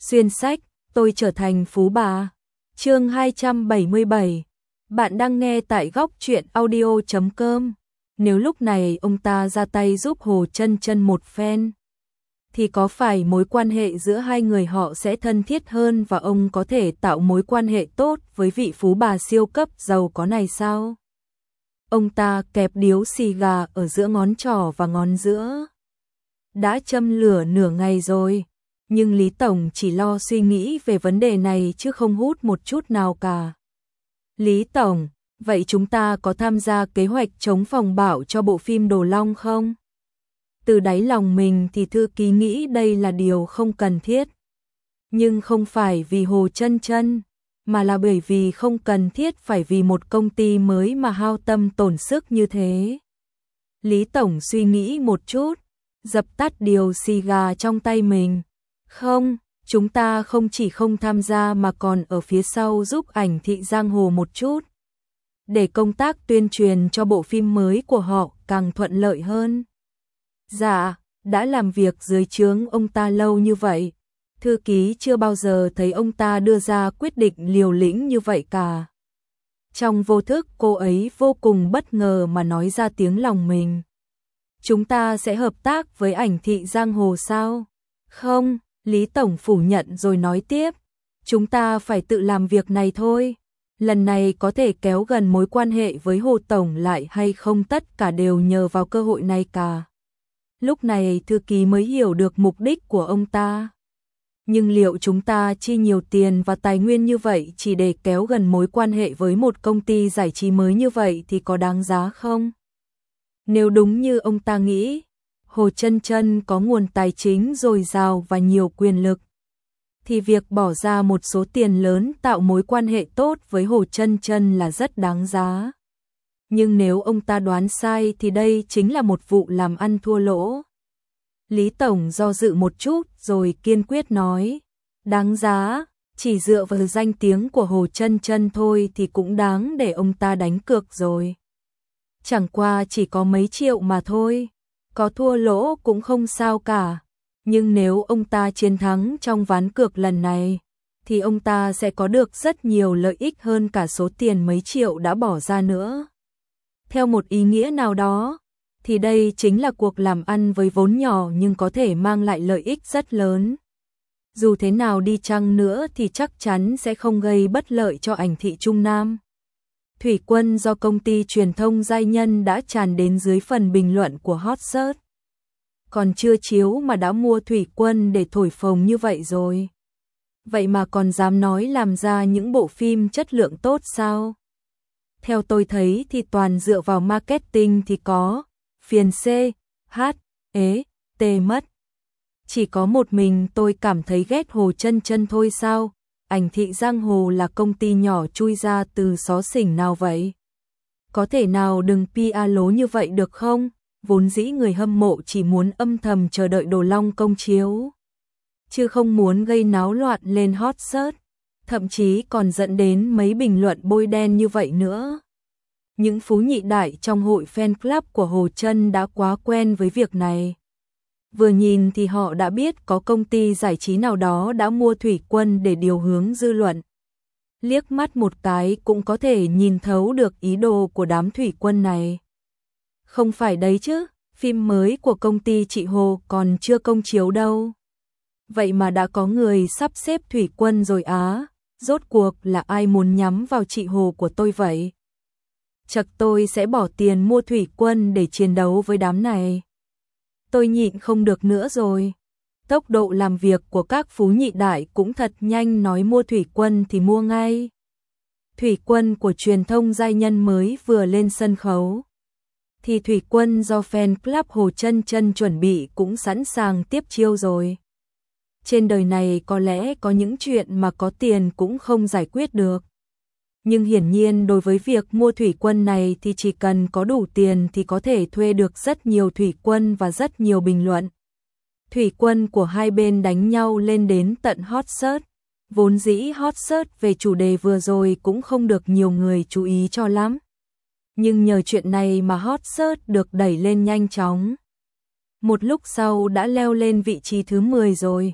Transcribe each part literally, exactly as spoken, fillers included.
Xuyên sách, tôi trở thành phú bà. Chương hai trăm bảy mươi bảy. Bạn đang nghe tại góc truyện audio chấm com. Nếu lúc này ông ta ra tay giúp Hồ Chân Chân một phen, thì có phải mối quan hệ giữa hai người họ sẽ thân thiết hơn và ông có thể tạo mối quan hệ tốt với vị phú bà siêu cấp giàu có này sao? Ông ta kẹp điếu xì gà ở giữa ngón trỏ và ngón giữa. Đã châm lửa nửa ngày rồi, nhưng Lý Tổng chỉ lo suy nghĩ về vấn đề này chứ không hút một chút nào cả. Lý Tổng, vậy chúng ta có tham gia kế hoạch chống phòng bạo cho bộ phim Đồ Long không? Từ đáy lòng mình thì thư ký nghĩ đây là điều không cần thiết. Nhưng không phải vì Hồ Chân Chân, mà là bởi vì không cần thiết phải vì một công ty mới mà hao tâm tổn sức như thế. Lý Tổng suy nghĩ một chút, dập tắt điều xì gà trong tay mình. Không, chúng ta không chỉ không tham gia mà còn ở phía sau giúp ảnh thị giang hồ một chút, để công tác tuyên truyền cho bộ phim mới của họ càng thuận lợi hơn. Dạ, đã làm việc dưới trướng ông ta lâu như vậy, thư ký chưa bao giờ thấy ông ta đưa ra quyết định liều lĩnh như vậy cả. Trong vô thức cô ấy vô cùng bất ngờ mà nói ra tiếng lòng mình. Chúng ta sẽ hợp tác với ảnh thị giang hồ sao? Không, Lý Tổng phủ nhận rồi nói tiếp. Chúng ta phải tự làm việc này thôi. Lần này có thể kéo gần mối quan hệ với Hồ Tổng lại hay không tất cả đều nhờ vào cơ hội này cả. Lúc này thư ký mới hiểu được mục đích của ông ta. Nhưng liệu chúng ta chi nhiều tiền và tài nguyên như vậy chỉ để kéo gần mối quan hệ với một công ty giải trí mới như vậy thì có đáng giá không? Nếu đúng như ông ta nghĩ, Hồ Chân Chân có nguồn tài chính dồi dào và nhiều quyền lực, thì việc bỏ ra một số tiền lớn tạo mối quan hệ tốt với Hồ Chân Chân là rất đáng giá. Nhưng nếu ông ta đoán sai thì đây chính là một vụ làm ăn thua lỗ. Lý Tổng do dự một chút rồi kiên quyết nói, đáng giá, chỉ dựa vào danh tiếng của Hồ Chân Chân thôi thì cũng đáng để ông ta đánh cược rồi. Chẳng qua chỉ có mấy triệu mà thôi, có thua lỗ cũng không sao cả. Nhưng nếu ông ta chiến thắng trong ván cược lần này, thì ông ta sẽ có được rất nhiều lợi ích hơn cả số tiền mấy triệu đã bỏ ra nữa. Theo một ý nghĩa nào đó, thì đây chính là cuộc làm ăn với vốn nhỏ nhưng có thể mang lại lợi ích rất lớn. Dù thế nào đi chăng nữa thì chắc chắn sẽ không gây bất lợi cho ảnh thị Trung Nam. Thủy quân do công ty truyền thông Giai Nhân đã tràn đến dưới phần bình luận của Hot Search. Còn chưa chiếu mà đã mua thủy quân để thổi phồng như vậy rồi. Vậy mà còn dám nói làm ra những bộ phim chất lượng tốt sao? Theo tôi thấy thì toàn dựa vào marketing thì có, phiền C, H, ế, T mất. Chỉ có một mình tôi cảm thấy ghét Hồ Chân Chân thôi sao? Ảnh thị giang hồ là công ty nhỏ chui ra từ xó xỉnh nào vậy? Có thể nào đừng pê e lố như vậy được không? Vốn dĩ người hâm mộ chỉ muốn âm thầm chờ đợi Đồ Long công chiếu, chứ không muốn gây náo loạn lên hot search, thậm chí còn dẫn đến mấy bình luận bôi đen như vậy nữa. Những phú nhị đại trong hội fan club của Hồ Chân đã quá quen với việc này. Vừa nhìn thì họ đã biết có công ty giải trí nào đó đã mua thủy quân để điều hướng dư luận. Liếc mắt một cái cũng có thể nhìn thấu được ý đồ của đám thủy quân này. Không phải đấy chứ, phim mới của công ty chị Hồ còn chưa công chiếu đâu. Vậy mà đã có người sắp xếp thủy quân rồi á, rốt cuộc là ai muốn nhắm vào chị Hồ của tôi vậy? Chắc tôi sẽ bỏ tiền mua thủy quân để chiến đấu với đám này. Tôi nhịn không được nữa rồi. Tốc độ làm việc của các phú nhị đại cũng thật nhanh, nói mua thủy quân thì mua ngay. Thủy quân của truyền thông Giai Nhân mới vừa lên sân khấu, thì thủy quân do fan club Hồ Chân Chân chuẩn bị cũng sẵn sàng tiếp chiêu rồi. Trên đời này có lẽ có những chuyện mà có tiền cũng không giải quyết được. Nhưng hiển nhiên đối với việc mua thủy quân này thì chỉ cần có đủ tiền thì có thể thuê được rất nhiều thủy quân và rất nhiều bình luận. Thủy quân của hai bên đánh nhau lên đến tận hot search. Vốn dĩ hot search về chủ đề vừa rồi cũng không được nhiều người chú ý cho lắm. Nhưng nhờ chuyện này mà hot search được đẩy lên nhanh chóng. Một lúc sau đã leo lên vị trí thứ mười rồi.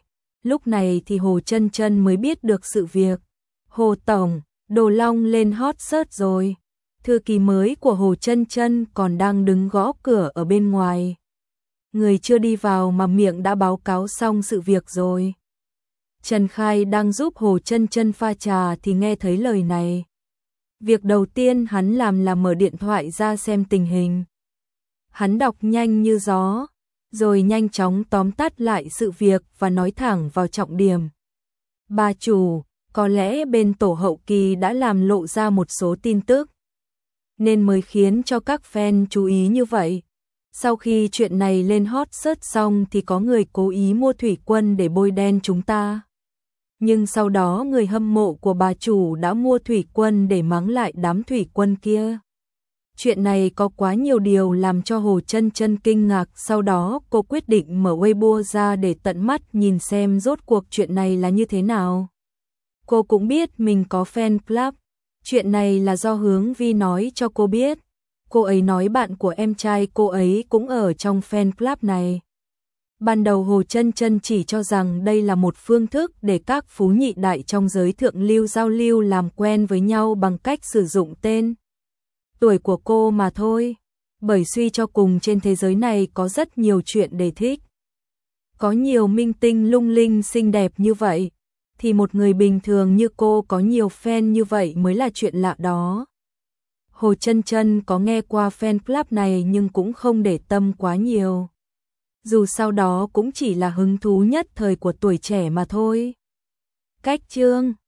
Lúc này thì Hồ Chân Chân mới biết được sự việc. Hồ tổng, Đồ Long lên hot search rồi. Thư ký mới của Hồ Chân Chân còn đang đứng gõ cửa ở bên ngoài. Người chưa đi vào mà miệng đã báo cáo xong sự việc rồi. Trần Khai đang giúp Hồ Chân Chân pha trà thì nghe thấy lời này. Việc đầu tiên hắn làm là mở điện thoại ra xem tình hình. Hắn đọc nhanh như gió, rồi nhanh chóng tóm tắt lại sự việc và nói thẳng vào trọng điểm. Bà chủ, có lẽ bên tổ hậu kỳ đã làm lộ ra một số tin tức, nên mới khiến cho các fan chú ý như vậy. Sau khi chuyện này lên hot search xong thì có người cố ý mua thủy quân để bôi đen chúng ta. Nhưng sau đó người hâm mộ của bà chủ đã mua thủy quân để mắng lại đám thủy quân kia. Chuyện này có quá nhiều điều làm cho Hồ Chân Chân kinh ngạc, sau đó cô quyết định mở Weibo ra để tận mắt nhìn xem rốt cuộc chuyện này là như thế nào. Cô cũng biết mình có fan club, chuyện này là do Hướng Vi nói cho cô biết. Cô ấy nói bạn của em trai cô ấy cũng ở trong fan club này. Ban đầu Hồ Chân Chân chỉ cho rằng đây là một phương thức để các phú nhị đại trong giới thượng lưu giao lưu làm quen với nhau bằng cách sử dụng tên tuổi của cô mà thôi. Bởi suy cho cùng trên thế giới này có rất nhiều chuyện để thích. Có nhiều minh tinh lung linh xinh đẹp như vậy, thì một người bình thường như cô có nhiều fan như vậy mới là chuyện lạ đó. Hồ Chân Chân có nghe qua fan club này nhưng cũng không để tâm quá nhiều. Dù sau đó cũng chỉ là hứng thú nhất thời của tuổi trẻ mà thôi. Cách chương